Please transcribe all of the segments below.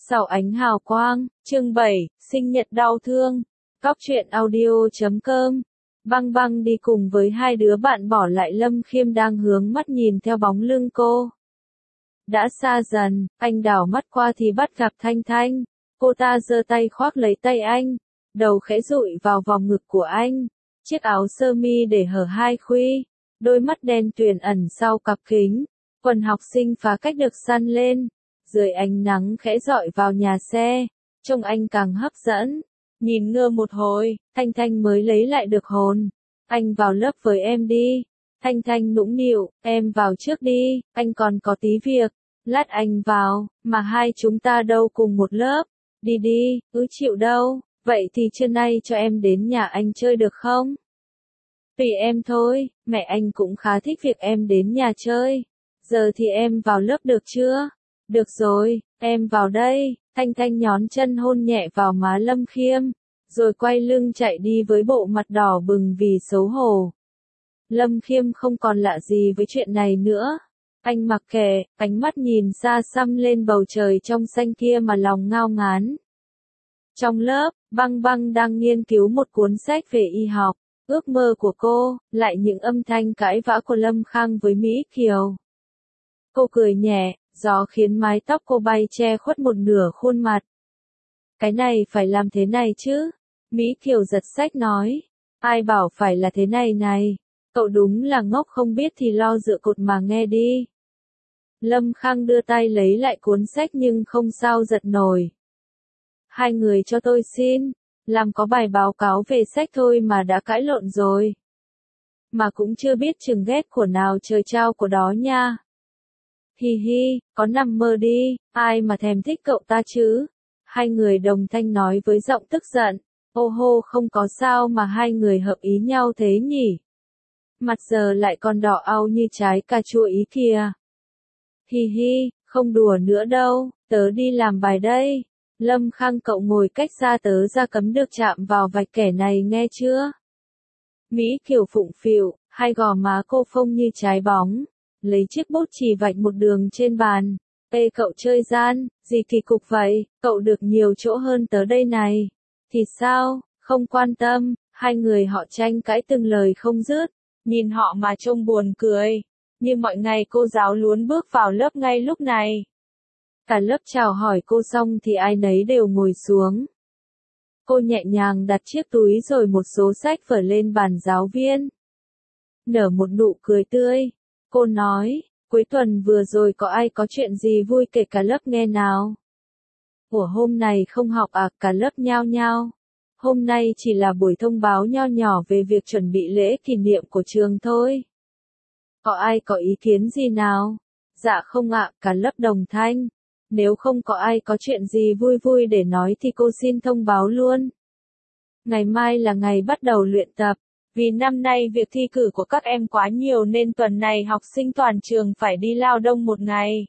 Sau ánh hào quang, chương 7, sinh nhật đau thương. Cóc truyện audio.com. Băng băng đi cùng với hai đứa bạn bỏ lại Lâm Khiêm đang hướng mắt nhìn theo bóng lưng cô. Đã xa dần, anh đảo mắt qua thì bắt gặp Thanh Thanh. Cô ta giơ tay khoác lấy tay anh, đầu khẽ dụi vào vòng ngực của anh. Chiếc áo sơ mi để hở hai khuy, đôi mắt đen tuyền ẩn sau cặp kính. Quần học sinh phá cách được săn lên. Dưới ánh nắng khẽ rọi vào nhà xe, trông anh càng hấp dẫn. Nhìn ngơ một hồi, Thanh Thanh mới lấy lại được hồn. Anh vào lớp với em đi. Thanh Thanh nũng nịu, em vào trước đi, anh còn có tí việc. Lát anh vào, mà hai chúng ta đâu cùng một lớp. Đi đi, chịu đâu, vậy thì trưa nay cho em đến nhà anh chơi được không? Tùy em thôi, mẹ anh cũng khá thích việc em đến nhà chơi. Giờ thì em vào lớp được chưa? Được rồi, em vào đây. Thanh Thanh nhón chân hôn nhẹ vào má Lâm Khiêm, rồi quay lưng chạy đi với bộ mặt đỏ bừng vì xấu hổ. Lâm Khiêm không còn lạ gì với chuyện này nữa. Anh mặc kệ, ánh mắt nhìn xa xăm lên bầu trời trong xanh kia mà lòng ngao ngán. Trong lớp, Băng Băng đang nghiên cứu một cuốn sách về y học. Ước mơ của cô, lại những âm thanh cãi vã của Lâm Khang với Mỹ Kiều. Cô cười nhẹ, gió khiến mái tóc cô bay che khuất một nửa khuôn mặt. Cái này phải làm thế này chứ? Mỹ Kiều giật sách nói. Ai bảo phải là thế này này? Cậu đúng là ngốc không biết thì lo dựa cột mà nghe đi. Lâm Khang đưa tay lấy lại cuốn sách nhưng không sao giật nổi. Hai người cho tôi xin, làm có bài báo cáo về sách thôi mà đã cãi lộn rồi. Mà cũng chưa biết chừng ghét của nào trời trao của đó nha. Hi hi, có nằm mơ đi, ai mà thèm thích cậu ta chứ? Hai người đồng thanh nói với giọng tức giận. Ô hô, không có sao mà hai người hợp ý nhau thế nhỉ? Mặt giờ lại còn đỏ au như trái cà chua ý kìa. Hi hi, không đùa nữa đâu, tớ đi làm bài đây. Lâm Khang, cậu ngồi cách xa tớ ra, cấm được chạm vào vạch kẻ này nghe chưa? Mỹ Kiều phụng phịu, hai gò má cô phông như trái bóng. Lấy chiếc bút chì vạch một đường trên bàn. Ê cậu chơi gian, gì kỳ cục vậy, cậu được nhiều chỗ hơn tớ đây này. Thì sao, không quan tâm, hai người họ tranh cãi từng lời không dứt. Nhìn họ mà trông buồn cười. Như mọi ngày cô giáo luôn bước vào lớp ngay lúc này. Cả lớp chào hỏi cô xong thì ai nấy đều ngồi xuống. Cô nhẹ nhàng đặt chiếc túi rồi một số sách vở lên bàn giáo viên. Nở một nụ cười tươi. Cô nói, cuối tuần vừa rồi có ai có chuyện gì vui kể cả lớp nghe nào? Ủa hôm này không học à? Cả lớp nhao nhao. Hôm nay chỉ là buổi thông báo nho nhỏ về việc chuẩn bị lễ kỷ niệm của trường thôi. Có ai có ý kiến gì nào? Dạ không ạ, cả lớp đồng thanh. Nếu không có ai có chuyện gì vui vui để nói thì cô xin thông báo luôn. Ngày mai là ngày bắt đầu luyện tập. Vì năm nay việc thi cử của các em quá nhiều nên tuần này học sinh toàn trường phải đi lao động một ngày.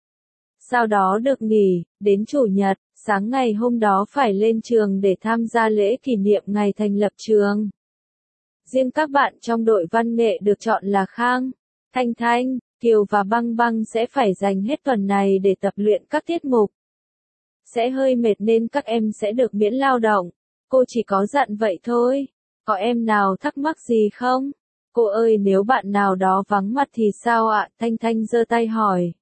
Sau đó được nghỉ, đến Chủ nhật, sáng ngày hôm đó phải lên trường để tham gia lễ kỷ niệm ngày thành lập trường. Riêng các bạn trong đội văn nghệ được chọn là Khang, Thanh Thanh, Kiều và Băng Băng sẽ phải dành hết tuần này để tập luyện các tiết mục. Sẽ hơi mệt nên các em sẽ được miễn lao động. Cô chỉ có dặn vậy thôi. Có em nào thắc mắc gì không? Cô ơi, nếu bạn nào đó vắng mặt thì sao ạ? Thanh Thanh giơ tay hỏi.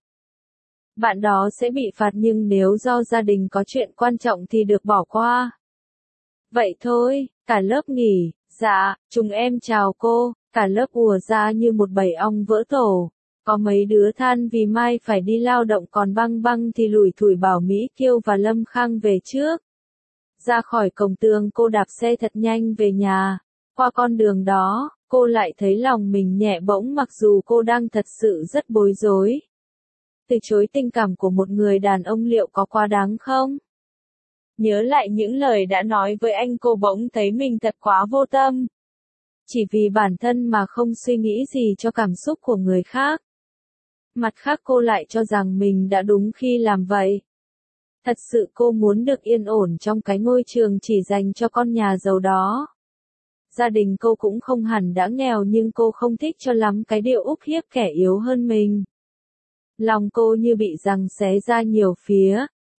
Bạn đó sẽ bị phạt nhưng nếu do gia đình có chuyện quan trọng thì được bỏ qua. Vậy thôi, cả lớp nghỉ. Dạ, chúng em chào cô. Cả lớp ùa ra như một bầy ong vỡ tổ. Có mấy đứa than vì mai phải đi lao động, còn Băng Băng thì lủi thủi bảo Mỹ Kiều và Lâm Khang về trước. Ra khỏi cổng tường cô đạp xe thật nhanh về nhà. Qua con đường đó, cô lại thấy lòng mình nhẹ bỗng mặc dù cô đang thật sự rất bối rối. Từ chối tình cảm của một người đàn ông liệu có quá đáng không? Nhớ lại những lời đã nói với anh, cô bỗng thấy mình thật quá vô tâm. Chỉ vì bản thân mà không suy nghĩ gì cho cảm xúc của người khác. Mặt khác cô lại cho rằng mình đã đúng khi làm vậy. Thật sự cô muốn được yên ổn trong cái ngôi trường chỉ dành cho con nhà giàu đó. Gia đình cô cũng không hẳn đã nghèo nhưng cô không thích cho lắm cái điệu úp hiếp kẻ yếu hơn mình. Lòng cô như bị giằng xé ra nhiều phía.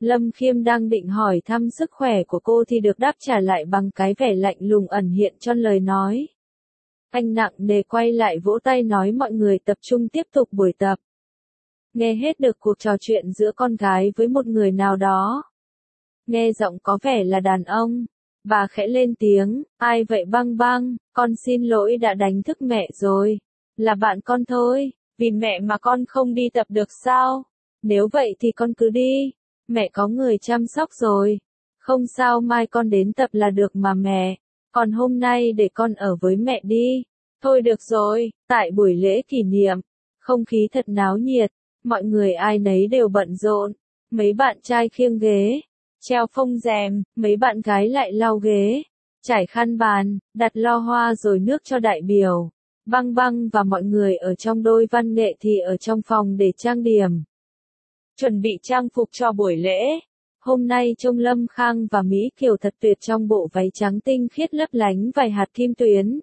Lâm Khiêm đang định hỏi thăm sức khỏe của cô thì được đáp trả lại bằng cái vẻ lạnh lùng ẩn hiện trong lời nói. Anh nặng nề quay lại vỗ tay nói mọi người tập trung tiếp tục buổi tập. Nghe hết được cuộc trò chuyện giữa con gái với một người nào đó. Nghe giọng có vẻ là đàn ông. Bà khẽ lên tiếng, ai vậy Băng Băng, con xin lỗi đã đánh thức mẹ rồi. Là bạn con thôi, vì mẹ mà con không đi tập được sao? Nếu vậy thì con cứ đi, mẹ có người chăm sóc rồi. Không sao mai con đến tập là được mà mẹ, còn hôm nay để con ở với mẹ đi. Thôi được rồi, tại buổi lễ kỷ niệm, không khí thật náo nhiệt, mọi người ai nấy đều bận rộn, mấy bạn trai khiêng ghế, treo phông rèm, mấy bạn gái lại lau ghế, trải khăn bàn, đặt lo hoa rồi nước cho đại biểu. Băng Băng và mọi người ở trong đôi văn nghệ thì ở trong phòng để trang điểm. Chuẩn bị trang phục cho buổi lễ. Hôm nay trông Lâm Khang và Mỹ Kiều thật tuyệt trong bộ váy trắng tinh khiết lấp lánh vài hạt kim tuyến.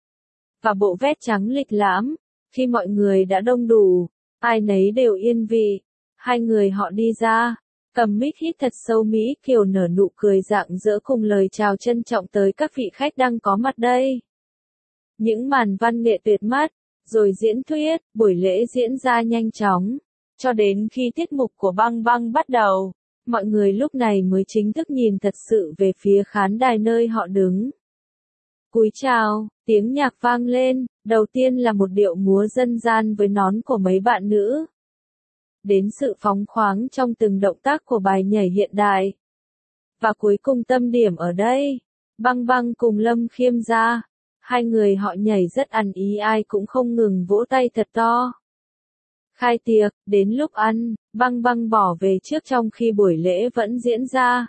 Và bộ vest trắng lịch lãm. Khi mọi người đã đông đủ, ai nấy đều yên vị. Hai người họ đi ra, cầm mic hít thật sâu. Mỹ Kiều nở nụ cười rạng rỡ cùng lời chào trân trọng tới các vị khách đang có mặt đây. Những màn văn nghệ tuyệt mắt, rồi diễn thuyết, buổi lễ diễn ra nhanh chóng. Cho đến khi tiết mục của Băng Băng bắt đầu, mọi người lúc này mới chính thức nhìn thật sự về phía khán đài nơi họ đứng. Cúi chào, tiếng nhạc vang lên, đầu tiên là một điệu múa dân gian với nón của mấy bạn nữ. Đến sự phóng khoáng trong từng động tác của bài nhảy hiện đại. Và cuối cùng tâm điểm ở đây, Băng Băng cùng Lâm Khiêm ra. Hai người họ nhảy rất ăn ý ai cũng không ngừng vỗ tay thật to. Khai tiệc, đến lúc ăn, Băng Băng bỏ về trước trong khi buổi lễ vẫn diễn ra.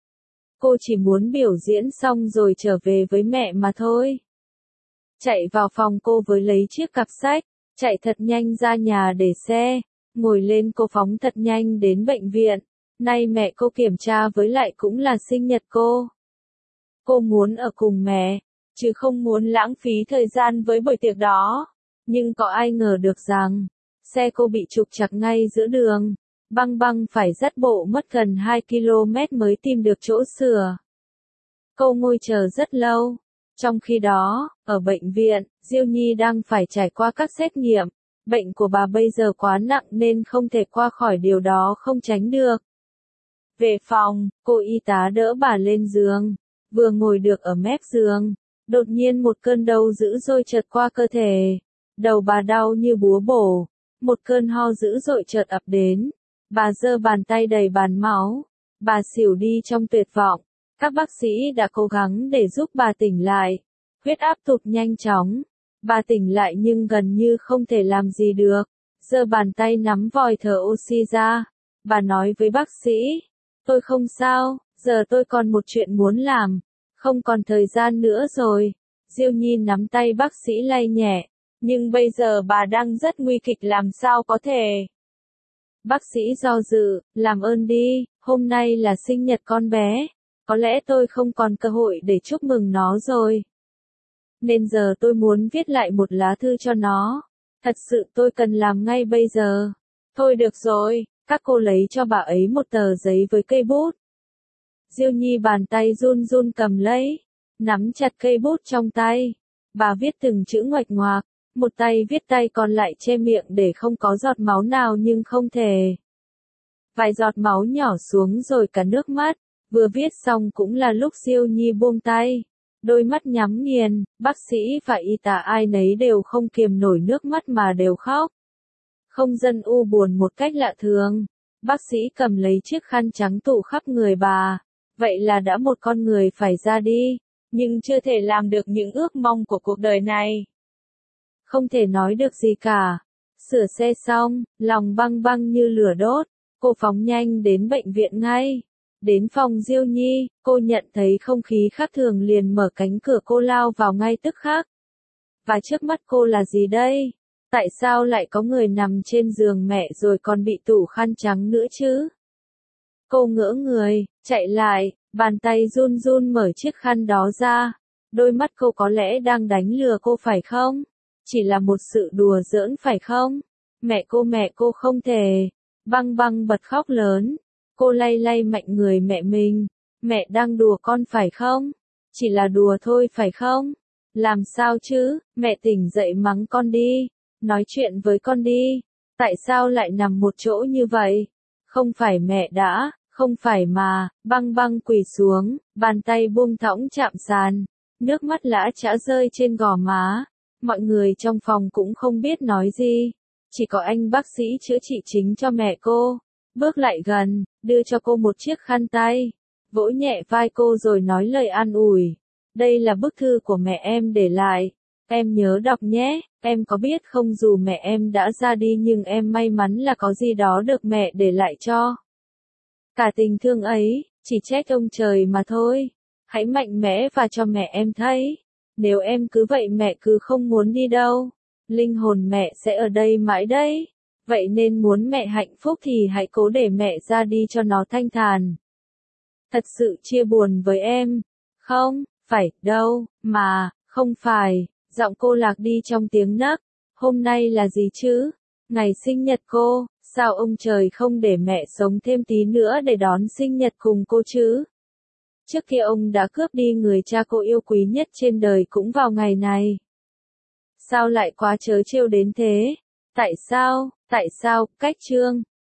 Cô chỉ muốn biểu diễn xong rồi trở về với mẹ mà thôi. Chạy vào phòng cô với lấy chiếc cặp sách, chạy thật nhanh ra nhà để xe, ngồi lên cô phóng thật nhanh đến bệnh viện. Nay mẹ cô kiểm tra với lại cũng là sinh nhật cô. Cô muốn ở cùng mẹ, chứ không muốn lãng phí thời gian với buổi tiệc đó. Nhưng có ai ngờ được rằng, xe cô bị trục trặc ngay giữa đường. Băng Băng phải dắt bộ mất gần 2 km mới tìm được chỗ sửa. Cô ngồi chờ rất lâu. Trong khi đó, ở bệnh viện, Diêu Nhi đang phải trải qua các xét nghiệm. Bệnh của bà bây giờ quá nặng nên không thể qua khỏi điều đó không tránh được. Về phòng, cô y tá đỡ bà lên giường. Vừa ngồi được ở mép giường, đột nhiên một cơn đau dữ dội chợt qua cơ thể. Đầu bà đau như búa bổ. Một cơn ho dữ dội chợt ập đến. Bà giơ bàn tay đầy bàn máu. Bà xỉu đi trong tuyệt vọng. Các bác sĩ đã cố gắng để giúp bà tỉnh lại. Huyết áp tụt nhanh chóng. Bà tỉnh lại nhưng gần như không thể làm gì được. Giơ bàn tay nắm vòi thở oxy ra. Bà nói với bác sĩ. Tôi không sao, giờ tôi còn một chuyện muốn làm. Không còn thời gian nữa rồi. Diêu Nhi nắm tay bác sĩ lay nhẹ. Nhưng bây giờ bà đang rất nguy kịch làm sao có thể. Bác sĩ do dự, làm ơn đi, hôm nay là sinh nhật con bé. Có lẽ tôi không còn cơ hội để chúc mừng nó rồi. Nên giờ tôi muốn viết lại một lá thư cho nó. Thật sự tôi cần làm ngay bây giờ. Thôi được rồi, các cô lấy cho bà ấy một tờ giấy với cây bút. Diêu Nhi bàn tay run run cầm lấy, nắm chặt cây bút trong tay. Bà viết từng chữ ngoạch ngoạc, một tay viết tay còn lại che miệng để không có giọt máu nào nhưng không thể. Vài giọt máu nhỏ xuống rồi cả nước mắt, vừa viết xong cũng là lúc Diêu Nhi buông tay. Đôi mắt nhắm nghiền, bác sĩ và y tá ai nấy đều không kiềm nổi nước mắt mà đều khóc. Không dân u buồn một cách lạ thường. Bác sĩ cầm lấy chiếc khăn trắng tụ khắp người bà. Vậy là đã một con người phải ra đi, nhưng chưa thể làm được những ước mong của cuộc đời này. Không thể nói được gì cả. Sửa xe xong, lòng Băng Băng như lửa đốt. Cô phóng nhanh đến bệnh viện ngay. Đến phòng Diêu Nhi, cô nhận thấy không khí khác thường liền mở cánh cửa cô lao vào ngay tức khắc. Và trước mắt cô là gì đây? Tại sao lại có người nằm trên giường mẹ rồi còn bị tủ khăn trắng nữa chứ? Cô ngỡ người, chạy lại, bàn tay run run mở chiếc khăn đó ra. Đôi mắt cô có lẽ đang đánh lừa cô phải không? Chỉ là một sự đùa giỡn phải không? Mẹ cô không thể. Băng Băng bật khóc lớn. Cô lay lay mạnh người mẹ mình. Mẹ đang đùa con phải không? Chỉ là đùa thôi phải không? Làm sao chứ, mẹ tỉnh dậy mắng con đi. Nói chuyện với con đi. Tại sao lại nằm một chỗ như vậy? Không phải mẹ đã, không phải mà, băng băng quỳ xuống, bàn tay buông thõng chạm sàn. Nước mắt lã chã rơi trên gò má. Mọi người trong phòng cũng không biết nói gì. Chỉ có anh bác sĩ chữa trị chính cho mẹ cô. Bước lại gần, đưa cho cô một chiếc khăn tay. Vỗ nhẹ vai cô rồi nói lời an ủi. Đây là bức thư của mẹ em để lại. Em nhớ đọc nhé, em có biết không dù mẹ em đã ra đi nhưng em may mắn là có gì đó được mẹ để lại cho. Cả tình thương ấy, chỉ trách ông trời mà thôi. Hãy mạnh mẽ và cho mẹ em thấy. Nếu em cứ vậy mẹ cứ không muốn đi đâu. Linh hồn mẹ sẽ ở đây mãi đấy. Vậy nên muốn mẹ hạnh phúc thì hãy cố để mẹ ra đi cho nó thanh thản. Thật sự chia buồn với em. Không, phải, đâu, mà, không phải. Giọng cô lạc đi trong tiếng nấc. Hôm nay là gì chứ? Ngày sinh nhật cô, sao ông trời không để mẹ sống thêm tí nữa để đón sinh nhật cùng cô chứ? Trước kia ông đã cướp đi người cha cô yêu quý nhất trên đời cũng vào ngày này. Sao lại quá trớ trêu đến thế? Tại sao, cách chương?